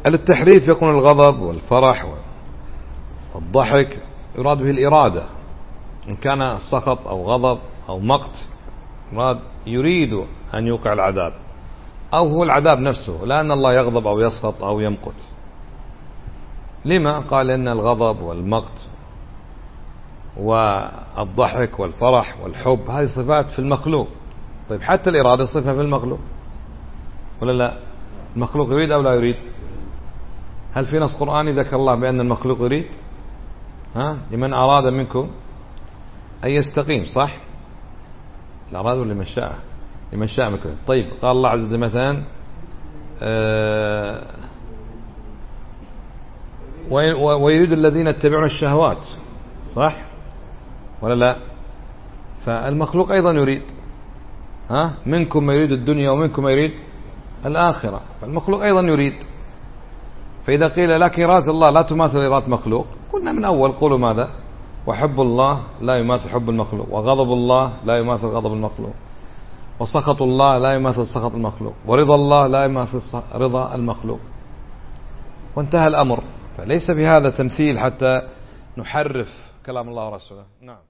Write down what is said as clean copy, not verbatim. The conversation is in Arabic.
هل التحريف يكون الغضب والفرح والضحك يراد به الإرادة؟ إن كان سخط أو غضب أو مقت يريد أن يوقع العذاب، أو هو العذاب نفسه، لا أن الله يغضب أو يسخط أو يمقت. لما؟ قال إن الغضب والمقت والضحك والفرح والحب هذه صفات في المخلوق. طيب حتى الإرادة صفة في المخلوق ولا لا؟ المخلوق يريد أو لا يريد؟ هل في نص قرآني ذكر الله بأن المخلوق يريد؟ لمن أراد منكم أن يستقيم، صح؟ الأراد لمن شاء، لمن شاء منكم. طيب قال الله عز وجل مثلا ويريد الذين يتبعون الشهوات، صح ولا لا؟ فالمخلوق أيضا يريد، منكم ما يريد الدنيا ومنكم ما يريد الآخرة، فالمخلوق أيضا يريد. فإذا قيل لك إرادة الله لا تماثل إرادة مخلوق، قلنا من أول قولوا ماذا؟ وحب الله لا يماثل حب المخلوق، وغضب الله لا يماثل غضب المخلوق، وسخط الله لا يماثل سخط المخلوق، ورضا الله لا يماثل رضا المخلوق، وانتهى الأمر. فليس في هذا تمثيل حتى نحرف كلام الله ورسوله. نعم.